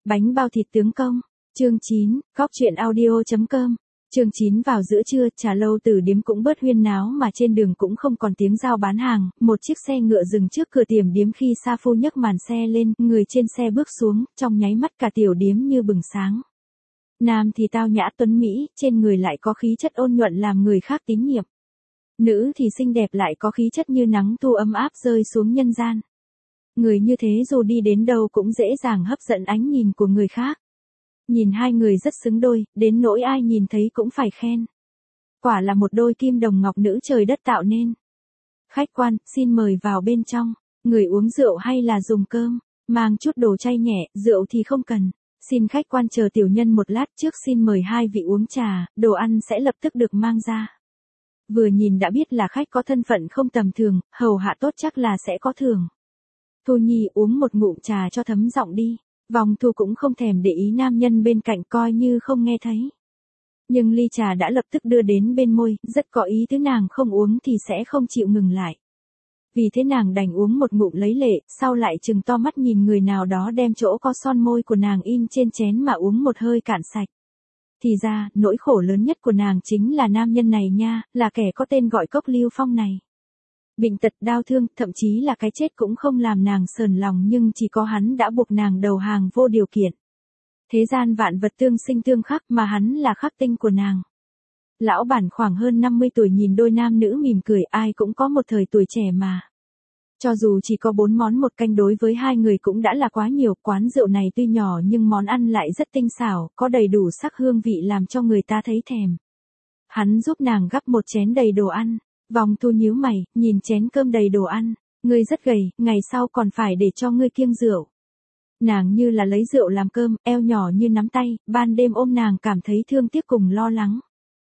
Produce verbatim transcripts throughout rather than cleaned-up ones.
Bánh bao thịt tướng công. Chương chín, góc truyện audio.com. Chương chín vào giữa trưa, trà lâu Tử Điếm cũng bớt huyên náo mà trên đường cũng không còn tiếng giao bán hàng, một chiếc xe ngựa dừng trước cửa tiệm điếm khi Sa Phu nhấc màn xe lên, người trên xe bước xuống, trong nháy mắt cả tiểu điếm như bừng sáng. Nam thì tao nhã tuấn mỹ, trên người lại có khí chất ôn nhuận làm người khác tín nhiệm. Nữ thì xinh đẹp lại có khí chất như nắng thu ấm áp rơi xuống nhân gian. Người như thế dù đi đến đâu cũng dễ dàng hấp dẫn ánh nhìn của người khác. Nhìn hai người rất xứng đôi, đến nỗi ai nhìn thấy cũng phải khen. Quả là một đôi kim đồng ngọc nữ trời đất tạo nên. Khách quan, xin mời vào bên trong. Người uống rượu hay là dùng cơm? Mang chút đồ chay nhẹ, rượu thì không cần. Xin khách quan chờ tiểu nhân một lát, trước xin mời hai vị uống trà, đồ ăn sẽ lập tức được mang ra. Vừa nhìn đã biết là khách có thân phận không tầm thường, hầu hạ tốt chắc là sẽ có thưởng. Thu Nhi uống một ngụm trà cho thấm giọng đi. Vòng Thu cũng không thèm để ý nam nhân bên cạnh, coi như không nghe thấy. Nhưng ly trà đã lập tức đưa đến bên môi, rất có ý tứ nàng không uống thì sẽ không chịu ngừng lại. Vì thế nàng đành uống một ngụm lấy lệ, sau lại trừng to mắt nhìn người nào đó đem chỗ có son môi của nàng in trên chén mà uống một hơi cạn sạch. Thì ra, nỗi khổ lớn nhất của nàng chính là nam nhân này nha, là kẻ có tên gọi Cốc Lưu Phong này. Bệnh tật đau thương, thậm chí là cái chết cũng không làm nàng sờn lòng, nhưng chỉ có hắn đã buộc nàng đầu hàng vô điều kiện. Thế gian vạn vật tương sinh tương khắc mà hắn là khắc tinh của nàng. Lão bản khoảng hơn năm mươi tuổi nhìn đôi nam nữ mỉm cười, ai cũng có một thời tuổi trẻ mà. Cho dù chỉ có bốn món một canh đối với hai người cũng đã là quá nhiều, quán rượu này tuy nhỏ nhưng món ăn lại rất tinh xảo, có đầy đủ sắc hương vị làm cho người ta thấy thèm. Hắn giúp nàng gắp một chén đầy đồ ăn. Vòng Thu nhíu mày, nhìn chén cơm đầy đồ ăn, ngươi rất gầy, ngày sau còn phải để cho ngươi kiêng rượu. Nàng như là lấy rượu làm cơm, eo nhỏ như nắm tay, ban đêm ôm nàng cảm thấy thương tiếc cùng lo lắng.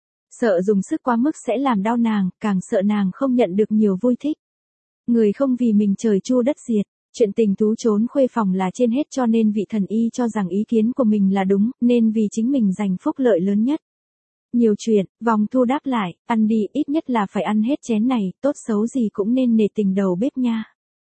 Sợ dùng sức quá mức sẽ làm đau nàng, càng sợ nàng không nhận được nhiều vui thích. Người không vì mình trời chu đất diệt, chuyện tình tú trốn khuê phòng là trên hết, cho nên vị thần y cho rằng ý kiến của mình là đúng, nên vì chính mình giành phúc lợi lớn nhất. Nhiều chuyện, Vòng Thu đáp lại, ăn đi, ít nhất là phải ăn hết chén này, tốt xấu gì cũng nên nể tình đầu bếp nha.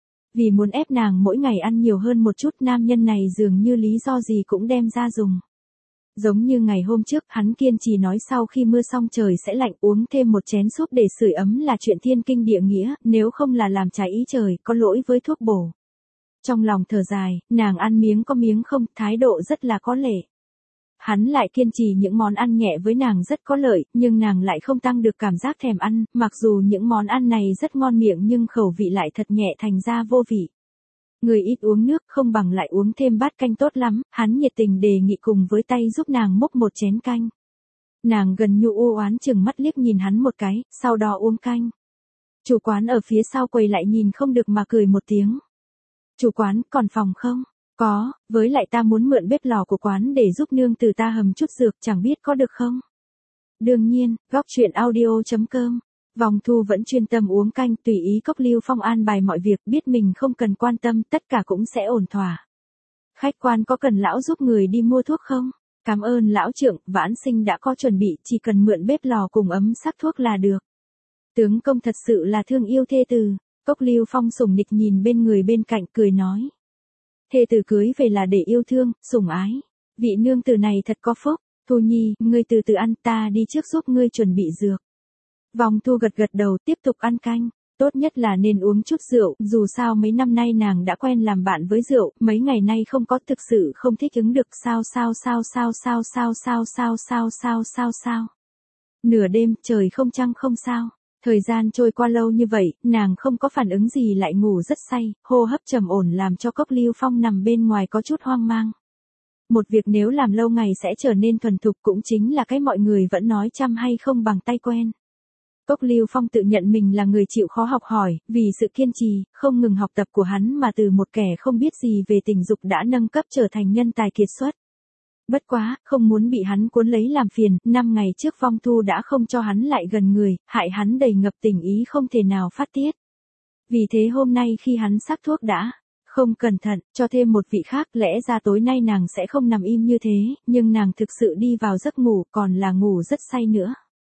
Vì muốn ép nàng mỗi ngày ăn nhiều hơn một chút, nam nhân này dường như lý do gì cũng đem ra dùng. Giống như ngày hôm trước, hắn kiên trì nói sau khi mưa xong trời sẽ lạnh, uống thêm một chén súp để sưởi ấm là chuyện thiên kinh địa nghĩa, nếu không là làm trái ý trời, có lỗi với thuốc bổ. Trong lòng thở dài, nàng ăn miếng có miếng không, thái độ rất là có lệ. Hắn lại kiên trì những món ăn nhẹ với nàng rất có lợi, nhưng nàng lại không tăng được cảm giác thèm ăn, mặc dù những món ăn này rất ngon miệng nhưng khẩu vị lại thật nhẹ thành ra vô vị. Người ít uống nước không bằng lại uống thêm bát canh tốt lắm, hắn nhiệt tình đề nghị cùng với tay giúp nàng múc một chén canh. Nàng gần như u oán chừng mắt liếc nhìn hắn một cái, sau đó uống canh. Chủ quán ở phía sau quầy lại nhìn không được mà cười một tiếng. Chủ quán, còn phòng không? Có, với lại ta muốn mượn bếp lò của quán để giúp nương từ ta hầm chút dược, chẳng biết có được không? Đương nhiên, góc truyện audio.com. Vòng Thu vẫn chuyên tâm uống canh, tùy ý Cốc Lưu Phong an bài mọi việc, biết mình không cần quan tâm, tất cả cũng sẽ ổn thỏa. Khách quan có cần lão giúp người đi mua thuốc không? Cảm ơn lão trưởng, vãn sinh đã có chuẩn bị, chỉ cần mượn bếp lò cùng ấm sắc thuốc là được. Tướng công thật sự là thương yêu thê tử. Cốc Lưu Phong sủng nịch nhìn bên người bên cạnh cười nói. Thê tử cưới về là để yêu thương, sủng ái. Vị nương tử này thật có phúc. Thu Nhi, ngươi từ từ ăn, ta đi trước giúp ngươi chuẩn bị dược. Vòng Thu gật gật đầu, tiếp tục ăn canh. Tốt nhất là nên uống chút rượu, dù sao mấy năm nay nàng đã quen làm bạn với rượu, mấy ngày nay không có thực sự không thích ứng được, sao sao sao sao sao sao sao sao sao sao sao sao. Nửa đêm, trời không trăng không sao. Thời gian trôi qua lâu như vậy, nàng không có phản ứng gì lại ngủ rất say, hô hấp trầm ổn làm cho Cốc Lưu Phong nằm bên ngoài có chút hoang mang. Một việc nếu làm lâu ngày sẽ trở nên thuần thục, cũng chính là cái mọi người vẫn nói chăm hay không bằng tay quen. Cốc Lưu Phong tự nhận mình là người chịu khó học hỏi, vì sự kiên trì, không ngừng học tập của hắn mà từ một kẻ không biết gì về tình dục đã nâng cấp trở thành nhân tài kiệt xuất. Bất quá, không muốn bị hắn cuốn lấy làm phiền, năm ngày trước Vong Thu đã không cho hắn lại gần người, hại hắn đầy ngập tình ý không thể nào phát tiết. Vì thế hôm nay khi hắn sắc thuốc đã không cẩn thận, cho thêm một vị khác, lẽ ra tối nay nàng sẽ không nằm im như thế, nhưng nàng thực sự đi vào giấc ngủ, còn là ngủ rất say nữa.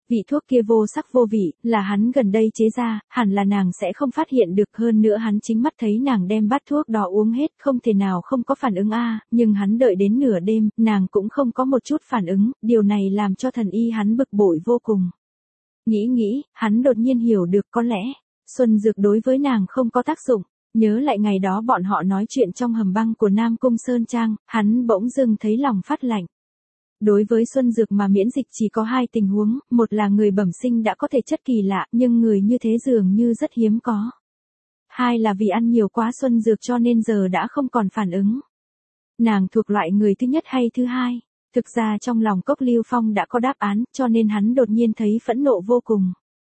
Vị thuốc kia vô sắc vô vị, là hắn gần đây chế ra, hẳn là nàng sẽ không phát hiện được, hơn nữa hắn chính mắt thấy nàng đem bát thuốc đó uống hết, không thể nào không có phản ứng a, nhưng hắn đợi đến nửa đêm, nàng cũng không có một chút phản ứng, điều này làm cho thần y hắn bực bội vô cùng. Nghĩ nghĩ, hắn đột nhiên hiểu được có lẽ, xuân dược đối với nàng không có tác dụng. Nhớ lại ngày đó bọn họ nói chuyện trong hầm băng của Nam Cung Sơn Trang, hắn bỗng dưng thấy lòng phát lạnh. Đối với xuân dược mà miễn dịch chỉ có hai tình huống, một là người bẩm sinh đã có thể chất kỳ lạ, nhưng người như thế dường như rất hiếm có. Hai là vì ăn nhiều quá xuân dược cho nên giờ đã không còn phản ứng. Nàng thuộc loại người thứ nhất hay thứ hai? Thực ra trong lòng Cốc Lưu Phong đã có đáp án, cho nên hắn đột nhiên thấy phẫn nộ vô cùng.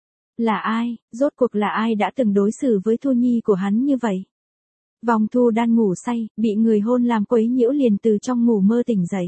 Là ai, rốt cuộc là ai đã từng đối xử với Thu Nhi của hắn như vậy? Vòng Thu đang ngủ say, bị người hôn làm quấy nhiễu liền từ trong ngủ mơ tỉnh dậy.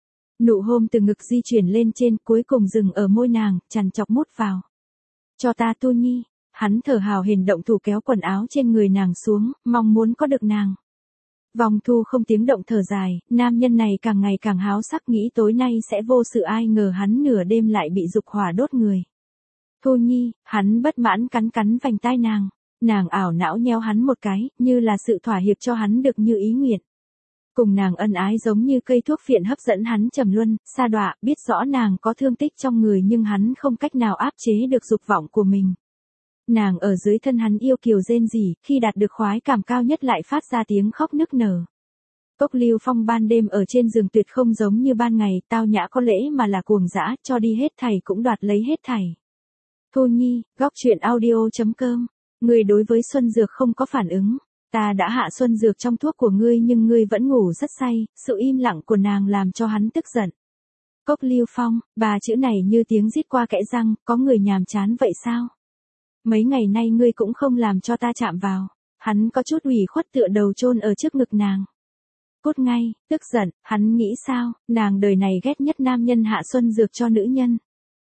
Nụ hôn từ ngực di chuyển lên trên, cuối cùng dừng ở môi nàng, chằn chọc mút vào. Cho ta Thu Nhi, hắn thở hào hển động thủ kéo quần áo trên người nàng xuống, mong muốn có được nàng. Vòng Thu không tiếng động thở dài, nam nhân này càng ngày càng háo sắc, nghĩ tối nay sẽ vô sự, ai ngờ hắn nửa đêm lại bị dục hỏa đốt người. Thu Nhi, hắn bất mãn cắn cắn vành tai nàng, nàng ảo não nhéo hắn một cái, như là sự thỏa hiệp cho hắn được như ý nguyện. Cùng nàng ân ái giống như cây thuốc phiện hấp dẫn hắn trầm luân, sa đọa, biết rõ nàng có thương tích trong người nhưng hắn không cách nào áp chế được dục vọng của mình. Nàng ở dưới thân hắn yêu kiều rên rỉ, khi đạt được khoái cảm cao nhất lại phát ra tiếng khóc nức nở. Cốc Lưu Phong ban đêm ở trên giường tuyệt không giống như ban ngày, tao nhã có lễ mà là cuồng dã, cho đi hết thảy cũng đoạt lấy hết thảy. Thu Nhi, góc truyện audio chấm com, người đối với xuân dược không có phản ứng. Ta đã hạ xuân dược trong thuốc của ngươi nhưng ngươi vẫn ngủ rất say, sự im lặng của nàng làm cho hắn tức giận. Cốc Lưu Phong, ba chữ này như tiếng rít qua kẽ răng, có người nhàm chán vậy sao? Mấy ngày nay ngươi cũng không làm cho ta chạm vào. Hắn có chút ủy khuất tựa đầu chôn ở trước ngực nàng. Cút ngay, tức giận, hắn nghĩ sao, nàng đời này ghét nhất nam nhân hạ xuân dược cho nữ nhân.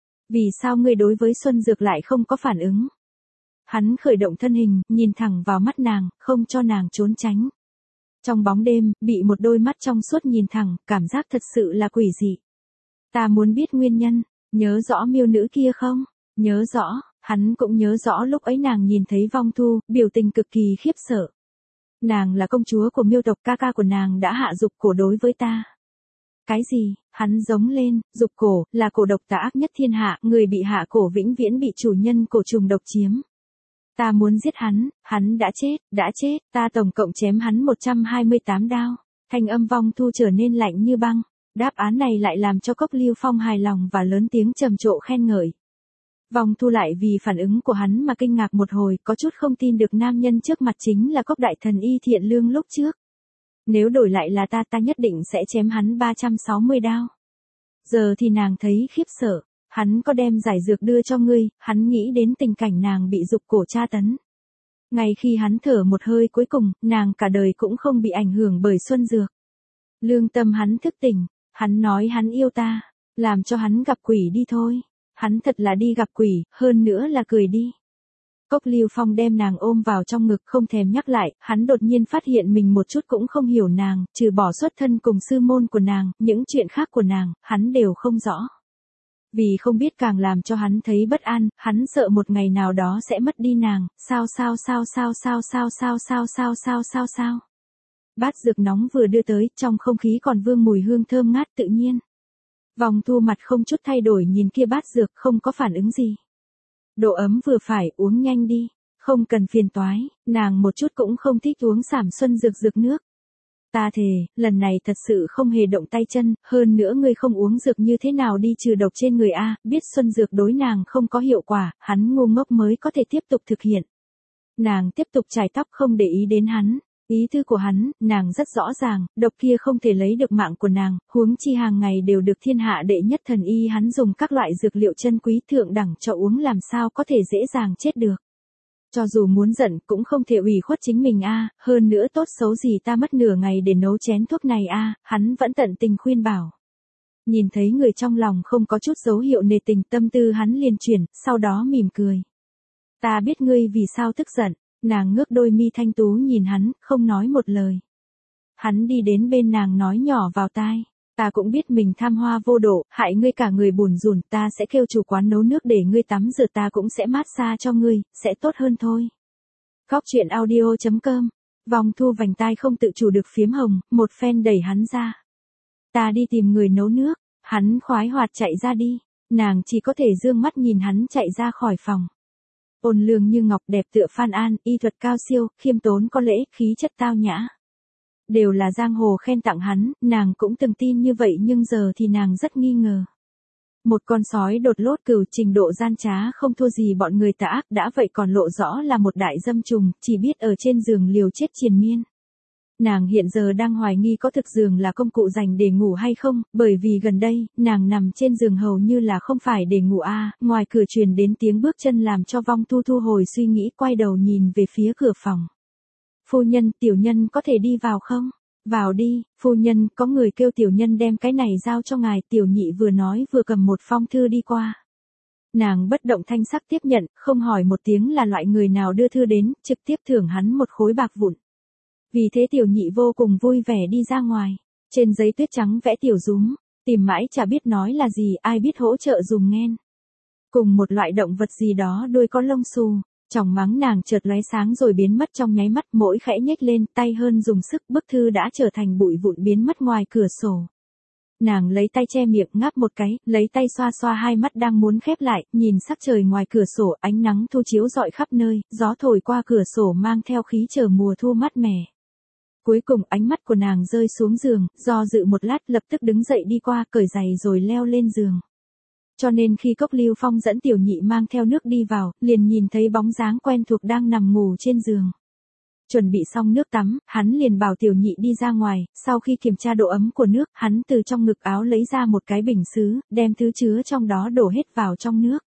Vì sao ngươi đối với xuân dược lại không có phản ứng? Hắn khởi động thân hình, nhìn thẳng vào mắt nàng, không cho nàng trốn tránh. Trong bóng đêm, bị một đôi mắt trong suốt nhìn thẳng, cảm giác thật sự là quỷ dị. Ta muốn biết nguyên nhân, nhớ rõ miêu nữ kia không? Nhớ rõ, hắn cũng nhớ rõ lúc ấy nàng nhìn thấy Vong Thu, biểu tình cực kỳ khiếp sợ. Nàng là công chúa của miêu tộc, ca ca của nàng đã hạ dục cổ đối với ta. Cái gì? Hắn giống lên, dục cổ, là cổ độc tà ác nhất thiên hạ, người bị hạ cổ vĩnh viễn bị chủ nhân cổ trùng độc chiếm. Ta muốn giết hắn, hắn đã chết, đã chết, ta tổng cộng chém hắn một trăm hai mươi tám đao. Thanh âm Vong Thu trở nên lạnh như băng. Đáp án này lại làm cho Cốc Lưu Phong hài lòng và lớn tiếng trầm trộ khen ngợi. Vong Thu lại vì phản ứng của hắn mà kinh ngạc một hồi, có chút không tin được nam nhân trước mặt chính là Cốc đại thần y thiện lương lúc trước. Nếu đổi lại là ta ta nhất định sẽ chém hắn ba trăm sáu mươi đao. Giờ thì nàng thấy khiếp sợ. Hắn có đem giải dược đưa cho ngươi, hắn nghĩ đến tình cảnh nàng bị dục cổ tra tấn. Ngay khi hắn thở một hơi cuối cùng, nàng cả đời cũng không bị ảnh hưởng bởi xuân dược. Lương tâm hắn thức tỉnh, hắn nói hắn yêu ta, làm cho hắn gặp quỷ đi thôi. Hắn thật là đi gặp quỷ, hơn nữa là cười đi. Cốc Lưu Phong đem nàng ôm vào trong ngực không thèm nhắc lại, hắn đột nhiên phát hiện mình một chút cũng không hiểu nàng, trừ bỏ xuất thân cùng sư môn của nàng, những chuyện khác của nàng, hắn đều không rõ. Vì không biết càng làm cho hắn thấy bất an, hắn sợ một ngày nào đó sẽ mất đi nàng, sao sao sao sao sao sao sao sao sao sao sao sao. Bát dược nóng vừa đưa tới, trong không khí còn vương mùi hương thơm ngát tự nhiên. Vòng Thu mặt không chút thay đổi nhìn kia bát dược không có phản ứng gì. Độ ấm vừa phải, uống nhanh đi, không cần phiền toái, nàng một chút cũng không thích uống sảm xuân dược dược nước. Ta thề, lần này thật sự không hề động tay chân, hơn nữa ngươi không uống dược như thế nào đi trừ độc trên người a, biết xuân dược đối nàng không có hiệu quả, hắn ngu ngốc mới có thể tiếp tục thực hiện. Nàng tiếp tục chải tóc không để ý đến hắn, ý tư của hắn, nàng rất rõ ràng, độc kia không thể lấy được mạng của nàng, huống chi hàng ngày đều được thiên hạ đệ nhất thần y hắn dùng các loại dược liệu chân quý thượng đẳng cho uống làm sao có thể dễ dàng chết được. Cho dù muốn giận cũng không thể ủy khuất chính mình a, hơn nữa tốt xấu gì ta mất nửa ngày để nấu chén thuốc này a, hắn vẫn tận tình khuyên bảo. Nhìn thấy người trong lòng không có chút dấu hiệu nề tình, tâm tư hắn liền chuyển, sau đó mỉm cười. Ta biết ngươi vì sao tức giận, nàng ngước đôi mi thanh tú nhìn hắn, không nói một lời. Hắn đi đến bên nàng nói nhỏ vào tai, Ta cũng biết mình tham hoa vô độ, hại ngươi cả người buồn rùn, ta sẽ kêu chủ quán nấu nước để ngươi tắm rửa, ta cũng sẽ massage cho ngươi, sẽ tốt hơn thôi. Góc truyện audio chấm com. Vòng Thu vành tai không tự chủ được phiếm hồng, một phen đẩy hắn ra. Ta đi tìm người nấu nước, hắn khoái hoạt chạy ra đi, nàng chỉ có thể dương mắt nhìn hắn chạy ra khỏi phòng. Ôn lương như ngọc, đẹp tựa Phan An, y thuật cao siêu, khiêm tốn có lễ, khí chất tao nhã. Đều là giang hồ khen tặng hắn, nàng cũng từng tin như vậy nhưng giờ thì nàng rất nghi ngờ. Một con sói đột lốt cừu, trình độ gian trá không thua gì bọn người tà ác, đã vậy còn lộ rõ là một đại dâm trùng, chỉ biết ở trên giường liều chết triền miên. Nàng hiện giờ đang hoài nghi có thực giường là công cụ dành để ngủ hay không, bởi vì gần đây, nàng nằm trên giường hầu như là không phải để ngủ a. À, ngoài cửa truyền đến tiếng bước chân làm cho Vong Thu thu hồi suy nghĩ, quay đầu nhìn về phía cửa phòng. Phu nhân, tiểu nhân có thể đi vào không? Vào đi, phu nhân, có người kêu tiểu nhân đem cái này giao cho ngài. Tiểu nhị vừa nói vừa cầm một phong thư đi qua. Nàng bất động thanh sắc tiếp nhận, không hỏi một tiếng là loại người nào đưa thư đến, trực tiếp thưởng hắn một khối bạc vụn. Vì thế tiểu nhị vô cùng vui vẻ đi ra ngoài. Trên giấy tuyết trắng vẽ tiểu dúm, tìm mãi chả biết nói là gì, ai biết hỗ trợ dùng nghen. Cùng một loại động vật gì đó đuôi có lông xù. Tròng mắng nàng chợt lóe sáng rồi biến mất trong nháy mắt, mỗi khẽ nhếch lên tay hơn dùng sức, bức thư đã trở thành bụi vụn biến mất ngoài cửa sổ. Nàng lấy tay che miệng ngáp một cái, lấy tay xoa xoa hai mắt đang muốn khép lại, nhìn sắc trời ngoài cửa sổ, ánh nắng thu chiếu rọi khắp nơi, gió thổi qua cửa sổ mang theo khí chờ mùa thu mát mẻ. Cuối cùng ánh mắt của nàng rơi xuống giường, do dự một lát lập tức đứng dậy đi qua, cởi giày rồi leo lên giường. Cho nên khi Cốc Lưu Phong dẫn tiểu nhị mang theo nước đi vào, liền nhìn thấy bóng dáng quen thuộc đang nằm ngủ trên giường. Chuẩn bị xong nước tắm, hắn liền bảo tiểu nhị đi ra ngoài, sau khi kiểm tra độ ấm của nước, hắn từ trong ngực áo lấy ra một cái bình sứ, đem thứ chứa trong đó đổ hết vào trong nước.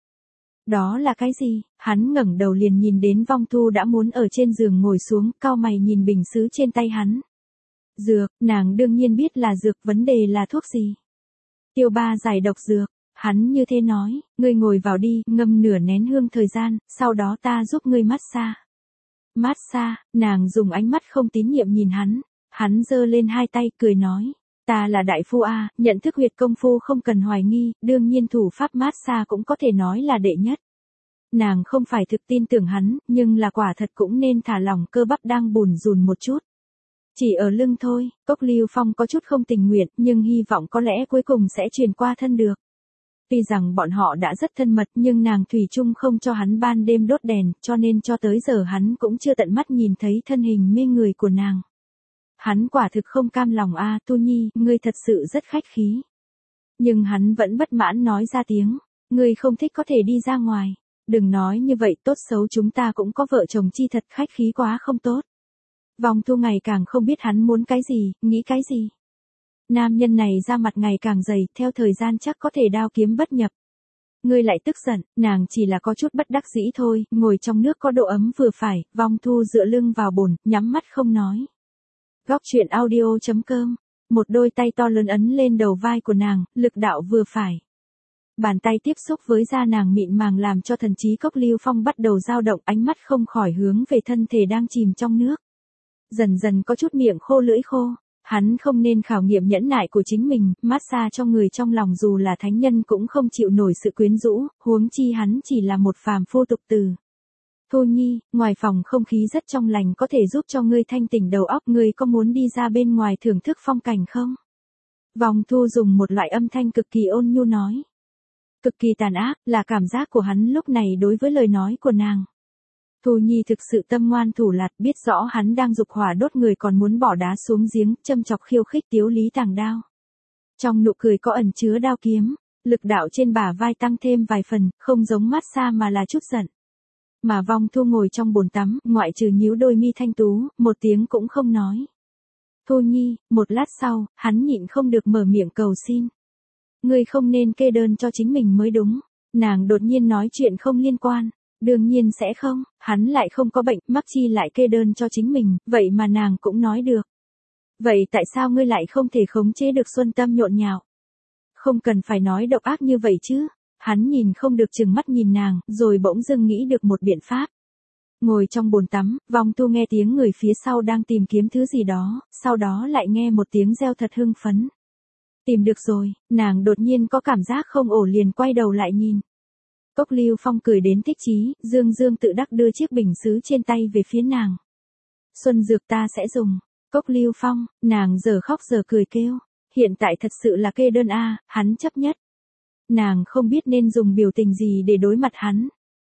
Đó là cái gì? Hắn ngẩng đầu liền nhìn đến Vong Thu đã muốn ở trên giường ngồi xuống, cau mày nhìn bình sứ trên tay hắn. Dược, nàng đương nhiên biết là dược, vấn đề là thuốc gì? Tiêu ba giải độc dược. Hắn như thế nói, ngươi ngồi vào đi, ngâm nửa nén hương thời gian, sau đó ta giúp ngươi massage. Massage, nàng dùng ánh mắt không tín nhiệm nhìn hắn, hắn giơ lên hai tay, cười nói, ta là đại phu a, nhận thức huyệt công phu không cần hoài nghi, đương nhiên thủ pháp massage cũng có thể nói là đệ nhất. Nàng không phải thực tin tưởng hắn, nhưng là quả thật cũng nên thả lỏng cơ bắp đang bùn rùn một chút. Chỉ ở lưng thôi, Cốc Lưu Phong có chút không tình nguyện, nhưng hy vọng có lẽ cuối cùng sẽ truyền qua thân được. Tuy rằng bọn họ đã rất thân mật nhưng nàng thủy chung không cho hắn ban đêm đốt đèn, cho nên cho tới giờ hắn cũng chưa tận mắt nhìn thấy thân hình mê người của nàng. Hắn quả thực không cam lòng a, Tu Nhi, ngươi thật sự rất khách khí. Nhưng hắn vẫn bất mãn nói ra tiếng, ngươi không thích có thể đi ra ngoài. Đừng nói như vậy, tốt xấu chúng ta cũng có vợ chồng chi, thật khách khí quá không tốt. Vong Thu ngày càng không biết hắn muốn cái gì, nghĩ cái gì. Nam nhân này ra mặt ngày càng dày, theo thời gian chắc có thể đao kiếm bất nhập. Ngươi lại tức giận, nàng chỉ là có chút bất đắc dĩ thôi, ngồi trong nước có độ ấm vừa phải, Vong Thu dựa lưng vào bồn, nhắm mắt không nói. Góc truyện audio chấm com, một đôi tay to lớn ấn lên đầu vai của nàng, lực đạo vừa phải. Bàn tay tiếp xúc với da nàng mịn màng làm cho thần trí Cốc Lưu Phong bắt đầu dao động, ánh mắt không khỏi hướng về thân thể đang chìm trong nước. Dần dần có chút miệng khô lưỡi khô. Hắn không nên khảo nghiệm nhẫn nại của chính mình, massage cho người trong lòng dù là thánh nhân cũng không chịu nổi sự quyến rũ, huống chi hắn chỉ là một phàm phu tục tử. Thu Nhi, ngoài phòng không khí rất trong lành, có thể giúp cho ngươi thanh tỉnh đầu óc, ngươi có muốn đi ra bên ngoài thưởng thức phong cảnh không? Vong Thu dùng một loại âm thanh cực kỳ ôn nhu nói. Cực kỳ tàn ác, là cảm giác của hắn lúc này đối với lời nói của nàng. Thu Nhi thực sự tâm ngoan thủ lạt, biết rõ hắn đang dục hỏa đốt người còn muốn bỏ đá xuống giếng, châm chọc khiêu khích Tiếu Lý tàng đao. Trong nụ cười có ẩn chứa đao kiếm, lực đạo trên bả vai tăng thêm vài phần, không giống massage mà là chút giận. Mà Vong Thu ngồi trong bồn tắm, ngoại trừ nhíu đôi mi thanh tú, một tiếng cũng không nói. Thu Nhi, một lát sau, hắn nhịn không được mở miệng cầu xin. Ngươi không nên kê đơn cho chính mình mới đúng. Nàng đột nhiên nói chuyện không liên quan. Đương nhiên sẽ không, hắn lại không có bệnh, mắc chi lại kê đơn cho chính mình, vậy mà nàng cũng nói được. Vậy tại sao ngươi lại không thể khống chế được Xuân Tâm nhộn nhạo? Không cần phải nói độc ác như vậy chứ. Hắn nhìn không được chừng mắt nhìn nàng, rồi bỗng dưng nghĩ được một biện pháp. Ngồi trong bồn tắm, Vong Thu nghe tiếng người phía sau đang tìm kiếm thứ gì đó, sau đó lại nghe một tiếng reo thật hưng phấn. Tìm được rồi, nàng đột nhiên có cảm giác không ổn liền quay đầu lại nhìn. Cốc Lưu Phong cười đến thích chí, dương dương tự đắc đưa chiếc bình sứ trên tay về phía nàng. Xuân dược ta sẽ dùng. Cốc Lưu Phong, nàng giờ khóc giờ cười kêu. Hiện tại thật sự là kê đơn a, hắn chấp nhất. Nàng không biết nên dùng biểu tình gì để đối mặt hắn.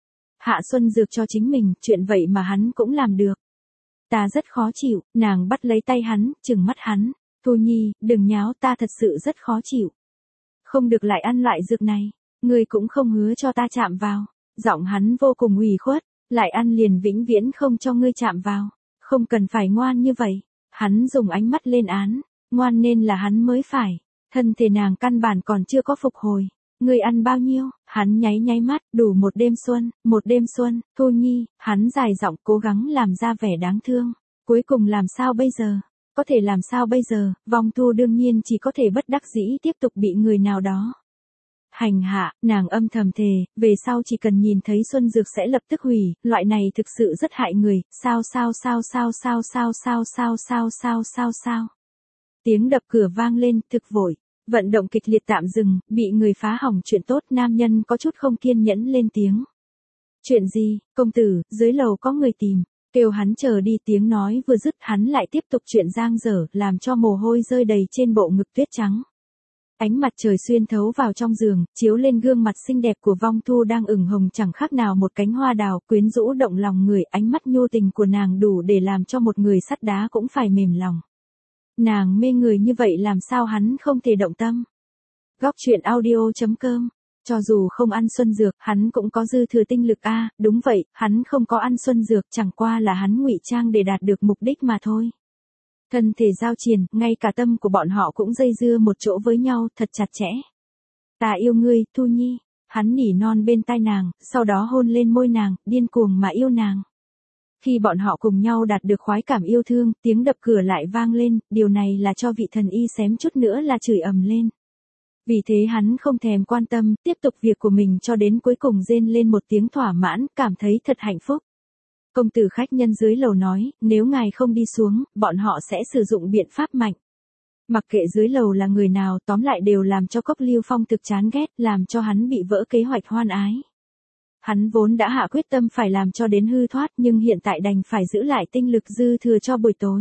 Hạ xuân dược cho chính mình, chuyện vậy mà hắn cũng làm được. Ta rất khó chịu, nàng bắt lấy tay hắn, trừng mắt hắn. Thu Nhi, đừng nháo, ta thật sự rất khó chịu. Không được lại ăn loại dược này, ngươi cũng không hứa cho ta chạm vào. Giọng hắn vô cùng ủy khuất, lại ăn liền vĩnh viễn không cho ngươi chạm vào. Không cần phải ngoan như vậy. Hắn dùng ánh mắt lên án, ngoan nên là hắn mới phải. Thân thể nàng căn bản còn chưa có phục hồi. Ngươi ăn bao nhiêu? Hắn nháy nháy mắt, đủ một đêm xuân, một đêm xuân, Thu Nhi, hắn dài giọng cố gắng làm ra vẻ đáng thương. Cuối cùng làm sao bây giờ? Có thể làm sao bây giờ? Vong Thu đương nhiên chỉ có thể bất đắc dĩ tiếp tục bị người nào đó hành hạ. Nàng âm thầm thề, về sau chỉ cần nhìn thấy xuân dược sẽ lập tức hủy, loại này thực sự rất hại người. Sao sao sao sao sao sao sao sao sao sao sao sao. Tiếng đập cửa vang lên, thực vội. Vận động kịch liệt tạm dừng, bị người phá hỏng chuyện tốt, nam nhân có chút không kiên nhẫn lên tiếng. Chuyện gì, công tử, dưới lầu có người tìm, kêu hắn chờ đi. Tiếng nói vừa dứt hắn lại tiếp tục chuyện giang dở, làm cho mồ hôi rơi đầy trên bộ ngực tuyết trắng. Ánh mặt trời xuyên thấu vào trong giường, chiếu lên gương mặt xinh đẹp của Vong Thu đang ửng hồng chẳng khác nào một cánh hoa đào, quyến rũ động lòng người. Ánh mắt nhu tình của nàng đủ để làm cho một người sắt đá cũng phải mềm lòng. Nàng mê người như vậy làm sao hắn không thể động tâm. Góc truyện audio chấm com. Cho dù không ăn xuân dược, hắn cũng có dư thừa tinh lực a. À, đúng vậy, hắn không có ăn xuân dược, chẳng qua là hắn ngụy trang để đạt được mục đích mà thôi. Thân thể giao triền, ngay cả tâm của bọn họ cũng dây dưa một chỗ với nhau, thật chặt chẽ. Ta yêu ngươi, Thu Nhi. Hắn nỉ non bên tai nàng, sau đó hôn lên môi nàng, điên cuồng mà yêu nàng. Khi bọn họ cùng nhau đạt được khoái cảm yêu thương, tiếng đập cửa lại vang lên, điều này là cho vị thần y xém chút nữa là chửi ầm lên. Vì thế hắn không thèm quan tâm, tiếp tục việc của mình cho đến cuối cùng rên lên một tiếng thỏa mãn, cảm thấy thật hạnh phúc. Công tử khách nhân dưới lầu nói, nếu ngài không đi xuống, bọn họ sẽ sử dụng biện pháp mạnh. Mặc kệ dưới lầu là người nào, tóm lại đều làm cho Cốc Lưu Phong thực chán ghét, làm cho hắn bị vỡ kế hoạch hoan ái. Hắn vốn đã hạ quyết tâm phải làm cho đến hư thoát, nhưng hiện tại đành phải giữ lại tinh lực dư thừa cho buổi tối.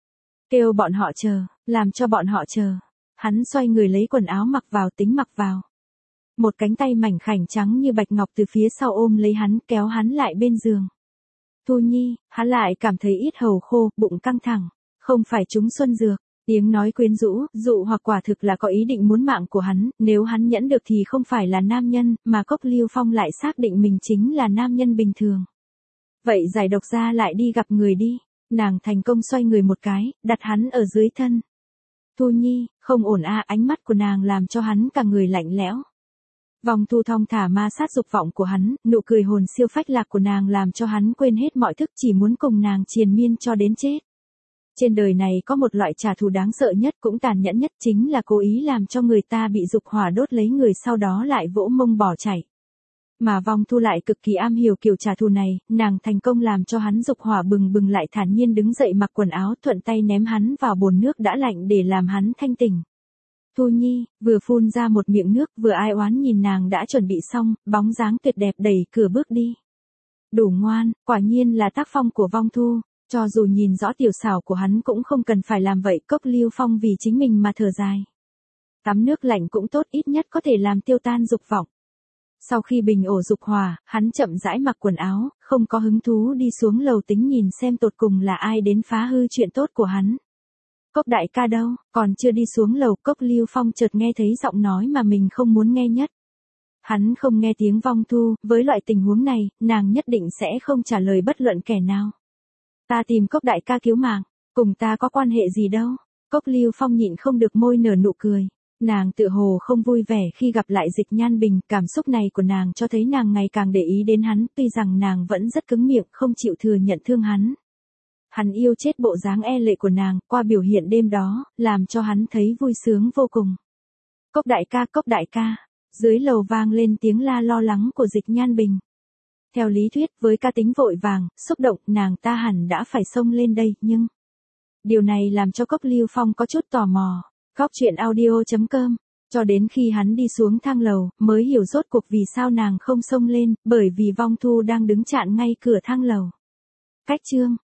Kêu bọn họ chờ, làm cho bọn họ chờ. Hắn xoay người lấy quần áo mặc vào, tính mặc vào. Một cánh tay mảnh khảnh trắng như bạch ngọc từ phía sau ôm lấy hắn, kéo hắn lại bên giường. Thu Nhi, hắn lại cảm thấy ít hầu khô, bụng căng thẳng. Không phải trúng xuân dược. Tiếng nói quyến rũ, dụ hoặc quả thực là có ý định muốn mạng của hắn, nếu hắn nhẫn được thì không phải là nam nhân, mà Cốc Lưu Phong lại xác định mình chính là nam nhân bình thường. Vậy giải độc ra lại đi gặp người đi. Nàng thành công xoay người một cái, đặt hắn ở dưới thân. Thu Nhi, không ổn a. Ánh mắt của nàng làm cho hắn cả người lạnh lẽo. Vong Thu thong thả ma sát dục vọng của hắn, nụ cười hồn siêu phách lạc của nàng làm cho hắn quên hết mọi thức, chỉ muốn cùng nàng triền miên cho đến chết. Trên đời này có một loại trả thù đáng sợ nhất cũng tàn nhẫn nhất, chính là cố ý làm cho người ta bị dục hỏa đốt lấy người sau đó lại vỗ mông bỏ chạy. Mà Vong Thu lại cực kỳ am hiểu kiểu trả thù này, nàng thành công làm cho hắn dục hỏa bừng bừng lại thản nhiên đứng dậy mặc quần áo, thuận tay ném hắn vào bồn nước đã lạnh để làm hắn thanh tỉnh. Thu Nhi, vừa phun ra một miệng nước, vừa ai oán nhìn nàng đã chuẩn bị xong, bóng dáng tuyệt đẹp đẩy cửa bước đi. Đủ ngoan, quả nhiên là tác phong của Vong Thu. Cho dù nhìn rõ tiểu xảo của hắn cũng không cần phải làm vậy. Cốc Lưu Phong vì chính mình mà thở dài. Tắm nước lạnh cũng tốt, ít nhất có thể làm tiêu tan dục vọng. Sau khi bình ổ dục hỏa, hắn chậm rãi mặc quần áo, không có hứng thú đi xuống lầu tính nhìn xem tột cùng là ai đến phá hư chuyện tốt của hắn. Cốc đại ca đâu, còn chưa đi xuống lầu, Cốc Lưu Phong chợt nghe thấy giọng nói mà mình không muốn nghe nhất. Hắn không nghe tiếng Vong Thu, với loại tình huống này, nàng nhất định sẽ không trả lời bất luận kẻ nào. Ta tìm Cốc đại ca cứu mạng, cùng ta có quan hệ gì đâu. Cốc Lưu Phong nhịn không được môi nở nụ cười. Nàng tự hồ không vui vẻ khi gặp lại Dịch Nhan Bình, cảm xúc này của nàng cho thấy nàng ngày càng để ý đến hắn, tuy rằng nàng vẫn rất cứng miệng không chịu thừa nhận thương hắn. Hắn yêu chết bộ dáng e lệ của nàng, qua biểu hiện đêm đó, làm cho hắn thấy vui sướng vô cùng. Cốc đại ca, Cốc đại ca, dưới lầu vang lên tiếng la lo lắng của Dịch Nhan Bình. Theo lý thuyết, với cá tính vội vàng, xúc động, nàng ta hẳn đã phải xông lên đây, nhưng... Điều này làm cho Cốc Lưu Phong có chút tò mò. Góc truyện audio chấm com. Cho đến khi hắn đi xuống thang lầu, mới hiểu rốt cuộc vì sao nàng không xông lên, bởi vì Vong Thu đang đứng chặn ngay cửa thang lầu. Cách chương